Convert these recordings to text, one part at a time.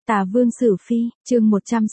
Tà Vương Sử Phi, chương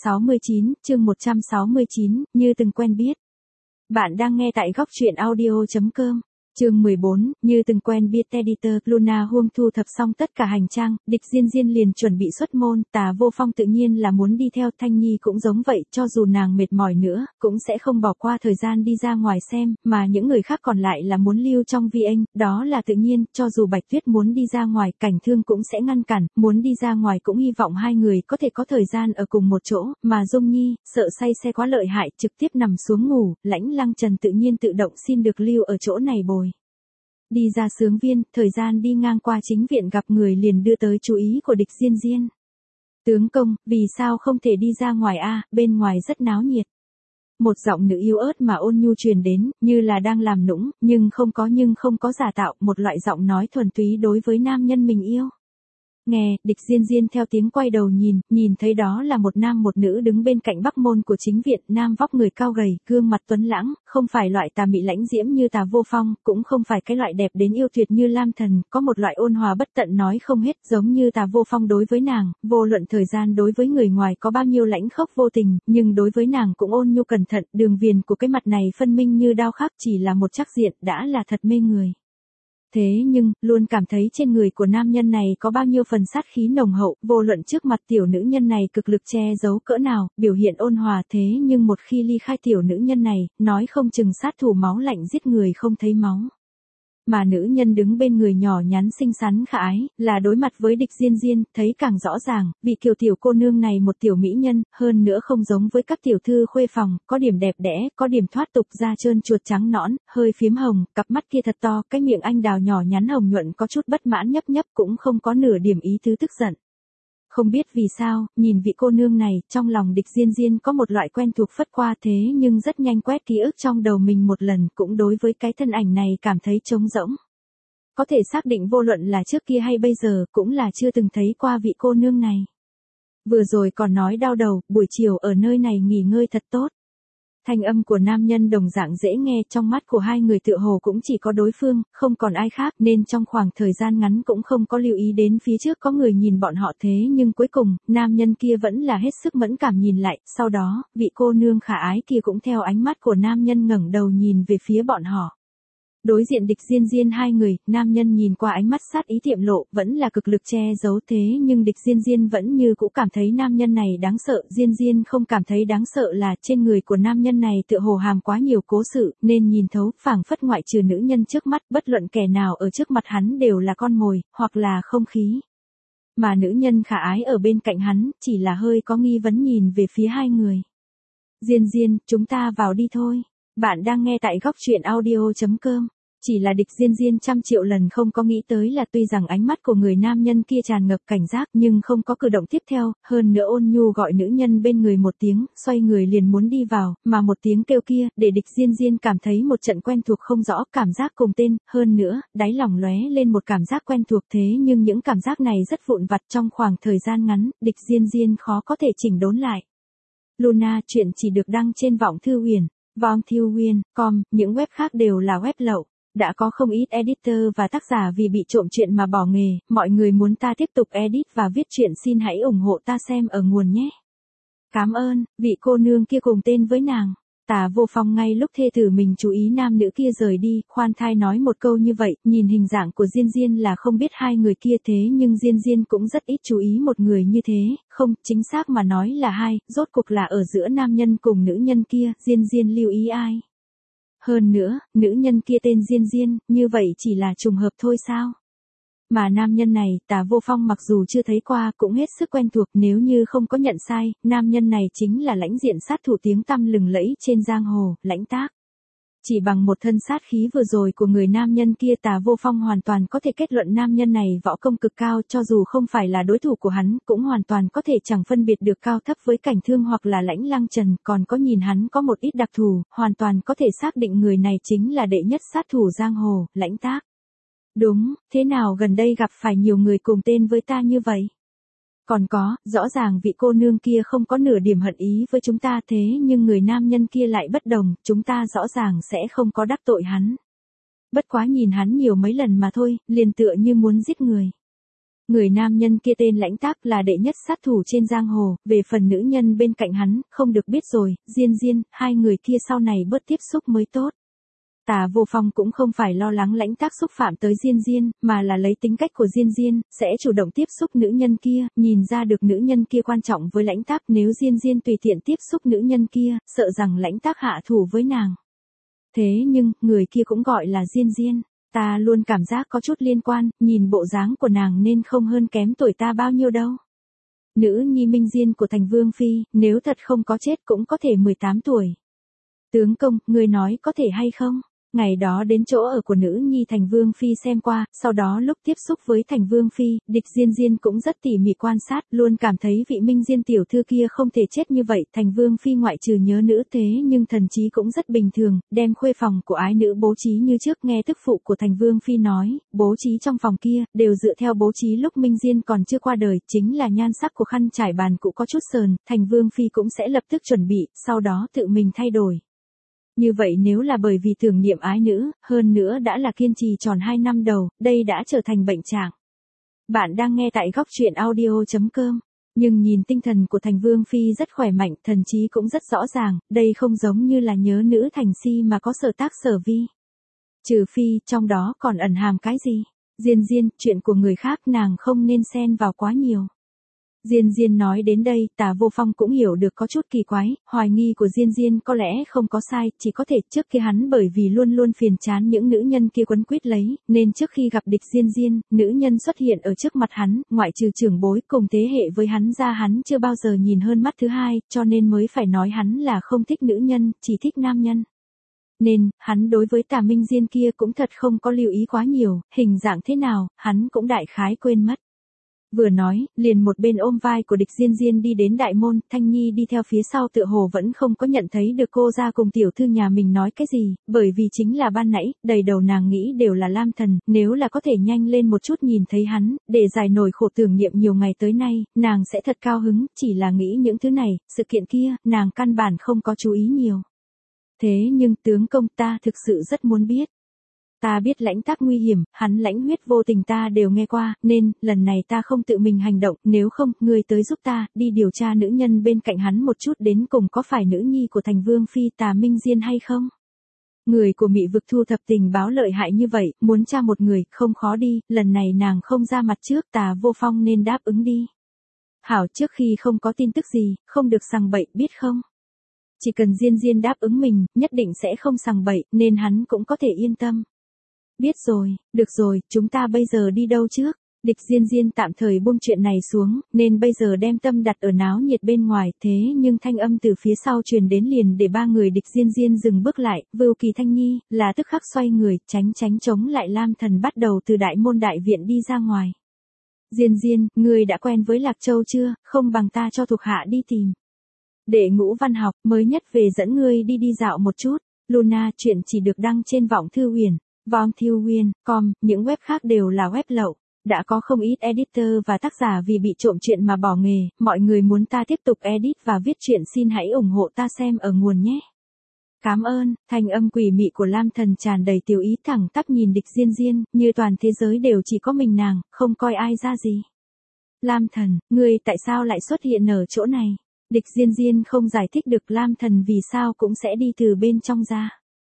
169, như từng quen biết. Bạn đang nghe tại góc truyện audio.com. Chương 14, như từng quen biết. Editor. Luna Huông thu thập xong tất cả hành trang, Địch Diên Diên liền chuẩn bị xuất môn. Tà Vô Phong tự nhiên là muốn đi theo. Thanh Nhi cũng giống vậy, cho dù nàng mệt mỏi nữa, cũng sẽ không bỏ qua thời gian đi ra ngoài xem, mà những người khác còn lại là muốn lưu trong Vi Anh, đó là tự nhiên. Cho dù Bạch Tuyết muốn đi ra ngoài, Cảnh Thương cũng sẽ ngăn cản, muốn đi ra ngoài cũng hy vọng hai người có thể có thời gian ở cùng một chỗ, mà Dung Nhi, sợ say xe quá lợi hại, trực tiếp nằm xuống ngủ. Lãnh Lăng Trần tự nhiên tự động xin được lưu ở chỗ này bồi. Đi ra Sướng Viên, thời gian đi ngang qua chính viện gặp người liền đưa tới chú ý của Địch Diên Diên. Tướng công, vì sao không thể đi ra ngoài a? Bên ngoài rất náo nhiệt. Một giọng nữ yếu ớt mà ôn nhu truyền đến, như là đang làm nũng, nhưng không có giả tạo, một loại giọng nói thuần túy đối với nam nhân mình yêu. Nghe, Địch Diên Diên theo tiếng quay đầu nhìn thấy đó là một nam một nữ đứng bên cạnh bắc môn của chính viện. Nam vóc người cao gầy, gương mặt tuấn lãng, không phải loại tà mị lãnh diễm như Tà Vô Phong, cũng không phải cái loại đẹp đến yêu tuyệt như Lam Thần, có một loại ôn hòa bất tận nói không hết, giống như Tà Vô Phong đối với nàng, vô luận thời gian đối với người ngoài có bao nhiêu lãnh khốc vô tình, nhưng đối với nàng cũng ôn nhu cẩn thận. Đường viền của cái mặt này phân minh như đao khắc, chỉ là một trắc diện đã là thật mê người. Thế nhưng, luôn cảm thấy trên người của nam nhân này có bao nhiêu phần sát khí nồng hậu, vô luận trước mặt tiểu nữ nhân này cực lực che giấu cỡ nào, biểu hiện ôn hòa, thế nhưng một khi ly khai tiểu nữ nhân này, nói không chừng sát thủ máu lạnh giết người không thấy máu. Mà nữ nhân đứng bên người nhỏ nhắn xinh xắn khả ái, là đối mặt với Địch Diên Diên, thấy càng rõ ràng, vị kiều tiểu cô nương này một tiểu mỹ nhân, hơn nữa không giống với các tiểu thư khuê phòng, có điểm đẹp đẽ, có điểm thoát tục, da trơn chuột trắng nõn, hơi phím hồng, cặp mắt kia thật to, cái miệng anh đào nhỏ nhắn hồng nhuận có chút bất mãn nhấp nhấp, cũng không có nửa điểm ý tứ tức giận. Không biết vì sao, nhìn vị cô nương này, trong lòng Địch Diên Diên có một loại quen thuộc phất qua, thế nhưng rất nhanh quét ký ức trong đầu mình một lần, cũng đối với cái thân ảnh này cảm thấy trống rỗng. Có thể xác định vô luận là trước kia hay bây giờ, cũng là chưa từng thấy qua vị cô nương này. Vừa rồi còn nói đau đầu, buổi chiều ở nơi này nghỉ ngơi thật tốt. Thanh âm của nam nhân đồng dạng dễ nghe, trong mắt của hai người tựa hồ cũng chỉ có đối phương, không còn ai khác, nên trong khoảng thời gian ngắn cũng không có lưu ý đến phía trước có người nhìn bọn họ. Thế nhưng cuối cùng, nam nhân kia vẫn là hết sức mẫn cảm nhìn lại, sau đó, vị cô nương khả ái kia cũng theo ánh mắt của nam nhân ngẩng đầu nhìn về phía bọn họ. Đối diện Địch Diên Diên hai người, nam nhân nhìn qua ánh mắt sát ý tiệm lộ, vẫn là cực lực che giấu, thế nhưng Địch Diên Diên vẫn như cũ cảm thấy nam nhân này đáng sợ. Diên Diên không cảm thấy đáng sợ là trên người của nam nhân này tựa hồ hàm quá nhiều cố sự, nên nhìn thấu, phảng phất ngoại trừ nữ nhân trước mắt, bất luận kẻ nào ở trước mặt hắn đều là con mồi, hoặc là không khí. Mà nữ nhân khả ái ở bên cạnh hắn, chỉ là hơi có nghi vấn nhìn về phía hai người. Diên Diên, chúng ta vào đi thôi. Bạn đang nghe tại góc truyện audio.com. Chỉ là Địch Diên Diên trăm triệu lần không có nghĩ tới là tuy rằng ánh mắt của người nam nhân kia tràn ngập cảnh giác nhưng không có cử động tiếp theo, hơn nữa ôn nhu gọi nữ nhân bên người một tiếng, xoay người liền muốn đi vào, mà một tiếng kêu kia, để Địch Diên Diên cảm thấy một trận quen thuộc không rõ, cảm giác cùng tên, hơn nữa, đáy lòng lóe lên một cảm giác quen thuộc. Thế nhưng những cảm giác này rất vụn vặt, trong khoảng thời gian ngắn, Địch Diên Diên khó có thể chỉnh đốn lại. Luna, chuyện chỉ được đăng trên Vọng Thư Huyền, vongthuyen.com, những web khác đều là web lậu. Đã có không ít editor và tác giả vì bị trộm chuyện mà bỏ nghề, mọi người muốn ta tiếp tục edit và viết truyện xin hãy ủng hộ ta xem ở nguồn nhé. Cảm ơn, vị cô nương kia cùng tên với nàng. Tà Vô Phong ngay lúc thê tử mình chú ý nam nữ kia rời đi, khoan thai nói một câu như vậy, nhìn hình dạng của Diên Diên là không biết hai người kia, thế nhưng Diên Diên cũng rất ít chú ý một người như thế, không, chính xác mà nói là hai, rốt cuộc là ở giữa nam nhân cùng nữ nhân kia, Diên Diên lưu ý ai. Hơn nữa, nữ nhân kia tên Diên Diên, như vậy chỉ là trùng hợp thôi sao? Mà nam nhân này, Tà Vô Phong mặc dù chưa thấy qua cũng hết sức quen thuộc, nếu như không có nhận sai, nam nhân này chính là lãnh diện sát thủ tiếng tăm lừng lẫy trên giang hồ, Lãnh Tác. Chỉ bằng một thân sát khí vừa rồi của người nam nhân kia, Tà Vô Phong hoàn toàn có thể kết luận nam nhân này võ công cực cao, cho dù không phải là đối thủ của hắn, cũng hoàn toàn có thể chẳng phân biệt được cao thấp với Cảnh Thương hoặc là Lãnh Lăng Trần, còn có nhìn hắn có một ít đặc thù, hoàn toàn có thể xác định người này chính là đệ nhất sát thủ giang hồ, Lãnh Tác. Đúng, thế nào gần đây gặp phải nhiều người cùng tên với ta như vậy? Còn có, rõ ràng vị cô nương kia không có nửa điểm hận ý với chúng ta, thế nhưng người nam nhân kia lại bất đồng, chúng ta rõ ràng sẽ không có đắc tội hắn. Bất quá nhìn hắn nhiều mấy lần mà thôi, liền tựa như muốn giết người. Người nam nhân kia tên Lãnh Tác là đệ nhất sát thủ trên giang hồ, về phần nữ nhân bên cạnh hắn, không được biết rồi, Diên Diên, hai người kia sau này bớt tiếp xúc mới tốt. Tả Vô Phong cũng không phải lo lắng Lãnh Tác xúc phạm tới Diên Diên, mà là lấy tính cách của Diên Diên, sẽ chủ động tiếp xúc nữ nhân kia, nhìn ra được nữ nhân kia quan trọng với Lãnh Tác, nếu Diên Diên tùy tiện tiếp xúc nữ nhân kia, sợ rằng Lãnh Tác hạ thủ với nàng. Thế nhưng, người kia cũng gọi là Diên Diên, ta luôn cảm giác có chút liên quan, nhìn bộ dáng của nàng nên không hơn kém tuổi ta bao nhiêu đâu. Nữ nhi Minh Diên của Thành Vương Phi, nếu thật không có chết cũng có thể 18 tuổi. Tướng công, ngươi nói có thể hay không? Ngày đó đến chỗ ở của nữ nhi Thành Vương Phi xem qua, sau đó lúc tiếp xúc với Thành Vương Phi, địch Diên Diên cũng rất tỉ mỉ quan sát, luôn cảm thấy vị Minh Diên tiểu thư kia không thể chết như vậy. Thành Vương Phi ngoại trừ nhớ nữ thế nhưng thần trí cũng rất bình thường, đem khuê phòng của ái nữ bố trí như trước. Nghe tức phụ của Thành Vương Phi nói, bố trí trong phòng kia, đều dựa theo bố trí lúc Minh Diên còn chưa qua đời, chính là nhan sắc của khăn trải bàn cũng có chút sờn, Thành Vương Phi cũng sẽ lập tức chuẩn bị, sau đó tự mình thay đổi. Như vậy nếu là bởi vì tưởng niệm ái nữ, hơn nữa đã là kiên trì tròn 2 năm đầu, đây đã trở thành bệnh trạng. Bạn đang nghe tại góc truyện audio.com. Nhưng nhìn tinh thần của Thành Vương Phi rất khỏe mạnh, thần trí cũng rất rõ ràng, đây không giống như là nhớ nữ Thành Si mà có sở tác sở vi. Trừ phi, trong đó còn ẩn hàm cái gì? Diên Diên, chuyện của người khác nàng không nên xen vào quá nhiều. Diên Diên nói đến đây, Tả Vô Phong cũng hiểu được có chút kỳ quái, hoài nghi của Diên Diên có lẽ không có sai, chỉ có thể trước kia hắn bởi vì luôn luôn phiền chán những nữ nhân kia quấn quýt lấy, nên trước khi gặp địch Diên Diên, nữ nhân xuất hiện ở trước mặt hắn, ngoại trừ trưởng bối cùng thế hệ với hắn ra hắn chưa bao giờ nhìn hơn mắt thứ hai, cho nên mới phải nói hắn là không thích nữ nhân, chỉ thích nam nhân. Nên, hắn đối với Tả Minh Diên kia cũng thật không có lưu ý quá nhiều, hình dạng thế nào, hắn cũng đại khái quên mất. Vừa nói, liền một bên ôm vai của địch Diên Diên đi đến đại môn, Thanh Nhi đi theo phía sau tựa hồ vẫn không có nhận thấy được cô ra cùng tiểu thư nhà mình nói cái gì, bởi vì chính là ban nãy, đầy đầu nàng nghĩ đều là Lam Thần, nếu là có thể nhanh lên một chút nhìn thấy hắn, để giải nổi khổ tưởng niệm nhiều ngày tới nay, nàng sẽ thật cao hứng, chỉ là nghĩ những thứ này, sự kiện kia, nàng căn bản không có chú ý nhiều. Thế nhưng tướng công ta thực sự rất muốn biết. Ta biết Lãnh Tác nguy hiểm, hắn lãnh huyết vô tình ta đều nghe qua, nên, lần này ta không tự mình hành động, nếu không, ngươi tới giúp ta, đi điều tra nữ nhân bên cạnh hắn một chút đến cùng có phải nữ nhi của Thành Vương Phi Tả Minh Diên hay không? Người của Mị Vực thu thập tình báo lợi hại như vậy, muốn tra một người, không khó đi, lần này nàng không ra mặt trước, Tả Vô Phong nên đáp ứng đi. Hảo, trước khi không có tin tức gì, không được sằng bậy, biết không? Chỉ cần Diên Diên đáp ứng mình, nhất định sẽ không sằng bậy, nên hắn cũng có thể yên tâm. Biết rồi, được rồi, chúng ta bây giờ đi đâu trước? Địch Diên Diên tạm thời buông chuyện này xuống, nên bây giờ đem tâm đặt ở náo nhiệt bên ngoài, thế nhưng thanh âm từ phía sau truyền đến liền để ba người địch Diên Diên dừng bước lại, Vưu Kỳ Thanh Nhi, là tức khắc xoay người, tránh chống lại Lam Thần bắt đầu từ đại môn đại viện đi ra ngoài. Diên Diên, ngươi đã quen với Lạc Châu chưa, không bằng ta cho thuộc hạ đi tìm. Đệ Ngũ Văn Học, mới nhất về dẫn ngươi đi dạo một chút. Luna, chuyện chỉ được đăng trên Vọng Thư Huyền. Vongthuyen.com, những web khác đều là web lậu. Đã có không ít editor và tác giả vì bị trộm chuyện mà bỏ nghề, mọi người muốn ta tiếp tục edit và viết truyện xin hãy ủng hộ ta xem ở nguồn nhé. Cảm ơn, thanh âm quỷ mị của Lam Thần tràn đầy tiểu ý thẳng tắp nhìn địch Diên Diên, như toàn thế giới đều chỉ có mình nàng, không coi ai ra gì. Lam Thần, ngươi tại sao lại xuất hiện ở chỗ này? Địch Diên Diên không giải thích được Lam Thần vì sao cũng sẽ đi từ bên trong ra.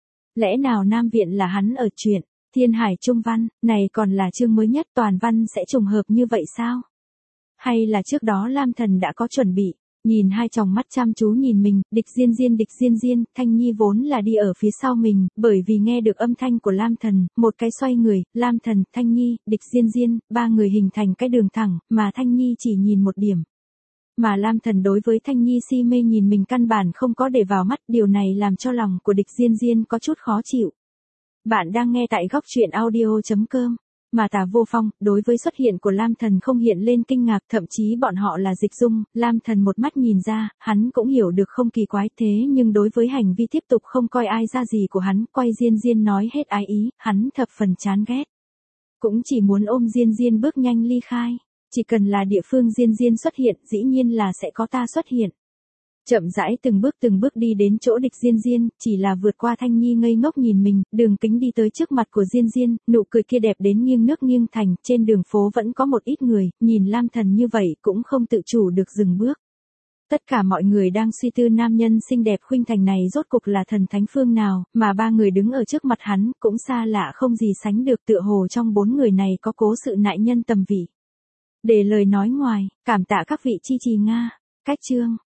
Lẽ nào Nam Viện là hắn ở truyện Thiên Hải Trung Văn, này còn là chương mới nhất toàn văn sẽ trùng hợp như vậy sao? Hay là trước đó Lam Thần đã có chuẩn bị? Nhìn hai tròng mắt chăm chú nhìn mình, địch Diên Diên, Thanh Nhi vốn là đi ở phía sau mình, bởi vì nghe được âm thanh của Lam Thần, một cái xoay người, Lam Thần, Thanh Nhi, địch Diên, ba người hình thành cái đường thẳng, mà Thanh Nhi chỉ nhìn một điểm. Mà Lam Thần đối với Thanh Nhi si mê nhìn mình căn bản không có để vào mắt, điều này làm cho lòng của địch Diên có chút khó chịu. Bạn đang nghe tại góc truyện audio.com. Mà Tả Vô Phong, đối với xuất hiện của Lam Thần không hiện lên kinh ngạc, thậm chí bọn họ là dịch dung, Lam Thần một mắt nhìn ra, hắn cũng hiểu được không kỳ quái, thế nhưng đối với hành vi tiếp tục không coi ai ra gì của hắn, quay Diên nói hết ái ý, hắn thập phần chán ghét. Cũng chỉ muốn ôm Diên bước nhanh ly khai. Chỉ cần là địa phương Diên xuất hiện, dĩ nhiên là sẽ có ta xuất hiện. Chậm rãi từng bước đi đến chỗ Địch Diên Diên, chỉ là vượt qua Thanh Nhi ngây ngốc nhìn mình, Đường Kính đi tới trước mặt của Diên Diên, nụ cười kia đẹp đến nghiêng nước nghiêng thành, trên đường phố vẫn có một ít người, nhìn Lam Thần như vậy cũng không tự chủ được dừng bước. Tất cả mọi người đang suy tư nam nhân xinh đẹp khuynh thành này rốt cục là thần thánh phương nào, mà ba người đứng ở trước mặt hắn, cũng xa lạ không gì sánh được, tựa hồ trong bốn người này có cố sự nại nhân tầm vị. Để lời nói ngoài, cảm tạ các vị chi trì Nga. Cách chương